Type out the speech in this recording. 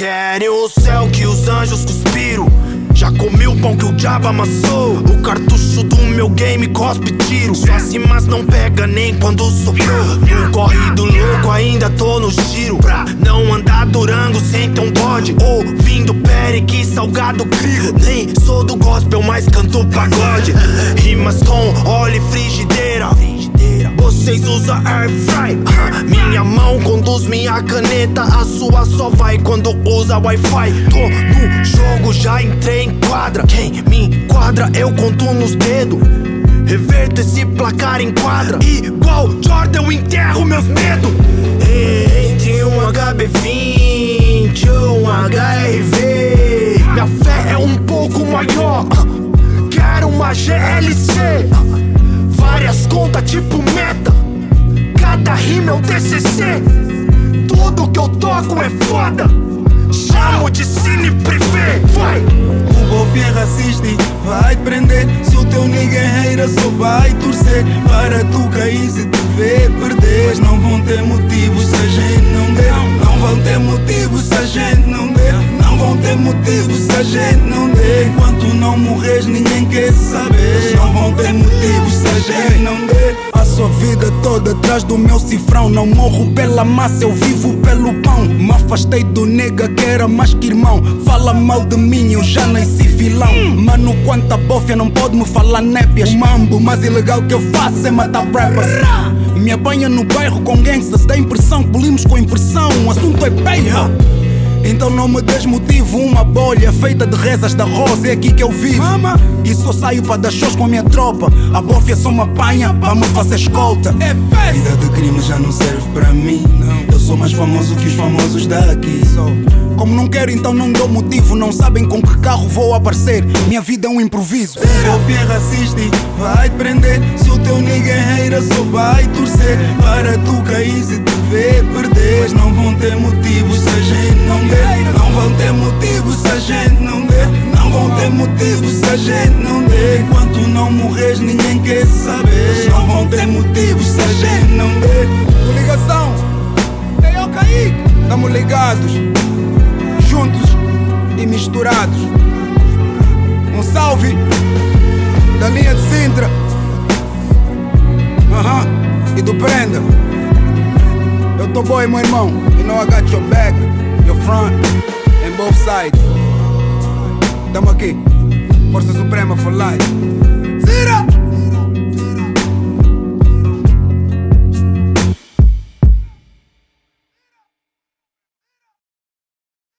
Querem o céu que os anjos cuspiram. Já comi o pão que o diabo amassou. O cartucho do meu game cospe tiro. Suas rimas não pega nem quando soprou. No corrido louco ainda tô no tiro. Pra não andar Durango sem ter um bode. Ouvindo Perique, Salgado Crio. Nem sou do gospel, mas canto pagode. Rimas com óleo e frigideira. Vocês usam air fry. Minha mão conduz minha caneta. A sua só vai quando usa Wi-Fi. Tô no jogo, já entrei em quadra. Quem me enquadra eu conto nos dedos. Reverto esse placar em quadra. Igual Jordan eu enterro meus medos. Entre um HB20 ou um HRV, minha fé é um pouco maior. Quero uma GLC. Várias contas tipo meta. Cada rima é um TCC. Tudo que eu toco é foda. Chamo de cine privê. Vai! O golpe é racista e vai te prender. Se o teu nigga é hater só vai torcer para tu cair e te ver perder. Não vão ter motivos se a gente não der. Não vão ter motivos se a gente não der. Não vão ter motivos se a gente não der. Enquanto não morres ninguém quer saber. Não vão ter motivos se a gente não der. Passo a vida toda atrás do meu cifrão. Não morro pela massa, eu vivo pelo pão. Me afastei do nega que era mais que irmão. Fala mal de mim, eu já nasci filão. Mano, quanta bofia, não pode me falar népias. O mambo mais ilegal que eu faço é matar rappers. Me apanha no bairro com gangsters. Dá impressão que bolimos com impressão. O assunto é paper. Então não me desmotivo, uma bolha feita de rezas da rosa, é aqui que eu vivo. E só saio para dar shows com a minha tropa. A bofia só me apanha para me fazer escolta. Vida de crime já não serve para mim. Eu sou mais famoso que os famosos daqui. Como não quero, então não dou motivo. Não sabem com que carro vou aparecer. Minha vida é um improviso. O golpe é racista e vai te prender. Se o teu nigga é hater só vai torcer para tu cair e te ver perder. Não vão ter motivos se a gente não der. Não vão ter motivos se a gente não der. Não vão ter motivos se a gente não der. Enquanto não morres ninguém quer saber. Não vão ter motivos se a gente não der. Ligação, tem eu caí. Tamo ligados, juntos e misturados. Um salve da linha de Sintra e do Prenda. Eu tô boy, meu irmão. You know I got your back, your front and both sides. Tamo aqui, Força Suprema for life.